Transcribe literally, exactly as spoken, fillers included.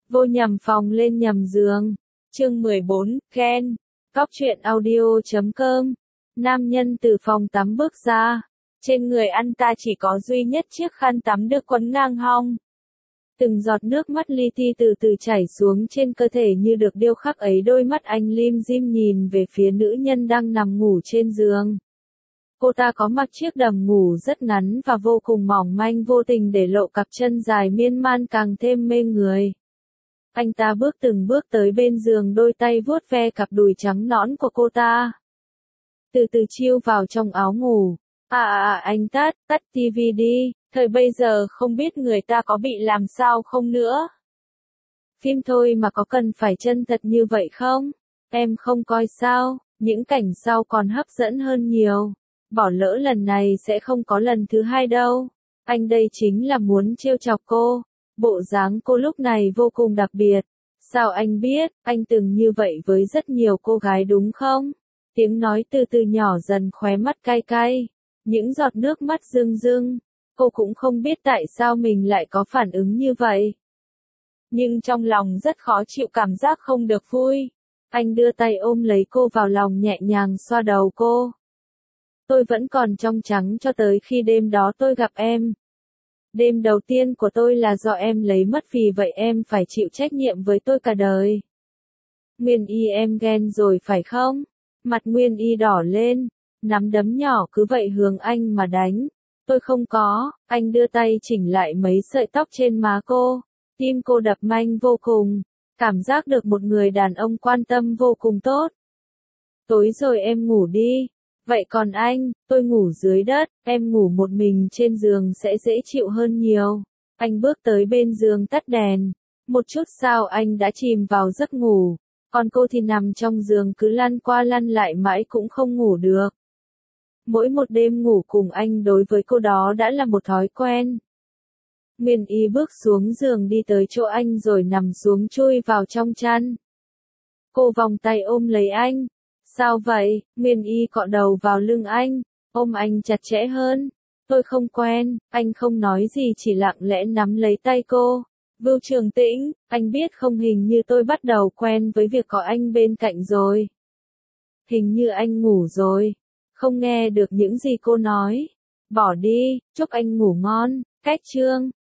Vô nhầm phòng lên nhầm giường. Chương mười bốn, Ken. Cóc truyện audio chấm com. Nam nhân từ phòng tắm bước ra. Trên người anh ta chỉ có duy nhất chiếc khăn tắm được quấn ngang hông. Từng giọt nước mắt li ti từ từ chảy xuống trên cơ thể như được điêu khắc ấy. Đôi mắt anh lim dim nhìn về phía nữ nhân đang nằm ngủ trên giường. Cô ta có mặc chiếc đầm ngủ rất ngắn và vô cùng mỏng manh, vô tình để lộ cặp chân dài miên man càng thêm mê người. Anh ta bước từng bước tới bên giường, đôi tay vuốt ve cặp đùi trắng nõn của cô ta. Từ từ chiêu vào trong áo ngủ. À à à anh tắt, tắt tivi đi, thời bây giờ không biết người ta có bị làm sao không nữa. Phim thôi mà có cần phải chân thật như vậy không? Em không coi sao, những cảnh sau còn hấp dẫn hơn nhiều. Bỏ lỡ lần này sẽ không có lần thứ hai đâu. Anh đây chính là muốn trêu chọc cô. Bộ dáng cô lúc này vô cùng đặc biệt. Sao anh biết, anh từng như vậy với rất nhiều cô gái đúng không? Tiếng nói từ từ nhỏ dần, khóe mắt cay cay. Những giọt nước mắt rưng rưng. Cô cũng không biết tại sao mình lại có phản ứng như vậy. Nhưng trong lòng rất khó chịu, cảm giác không được vui. Anh đưa tay ôm lấy cô vào lòng, nhẹ nhàng xoa đầu cô. Tôi vẫn còn trong trắng cho tới khi đêm đó tôi gặp em. Đêm đầu tiên của tôi là do em lấy mất, vì vậy em phải chịu trách nhiệm với tôi cả đời. Nguyên Y, em ghen rồi phải không? Mặt Nguyên Y đỏ lên, nắm đấm nhỏ cứ vậy hướng anh mà đánh. Tôi không có. Anh đưa tay chỉnh lại mấy sợi tóc trên má cô. Tim cô đập nhanh vô cùng. Cảm giác được một người đàn ông quan tâm vô cùng tốt. Tối rồi em ngủ đi. Vậy còn anh, tôi ngủ dưới đất, em ngủ một mình trên giường sẽ dễ chịu hơn nhiều. Anh bước tới bên giường tắt đèn. Một chút sau anh đã chìm vào giấc ngủ. Còn cô thì nằm trong giường cứ lăn qua lăn lại mãi cũng không ngủ được. Mỗi một đêm ngủ cùng anh đối với cô đó đã là một thói quen. Nguyên Y bước xuống giường đi tới chỗ anh rồi nằm xuống chui vào trong chăn. Cô vòng tay ôm lấy anh. Sao vậy? Nguyên Y cọ đầu vào lưng anh, ôm anh chặt chẽ hơn. Tôi không quen, anh không nói gì chỉ lặng lẽ nắm lấy tay cô. Vưu Trường Tĩnh, anh biết không, hình như tôi bắt đầu quen với việc có anh bên cạnh rồi. Hình như anh ngủ rồi. Không nghe được những gì cô nói. Bỏ đi, chúc anh ngủ ngon. Cách chương.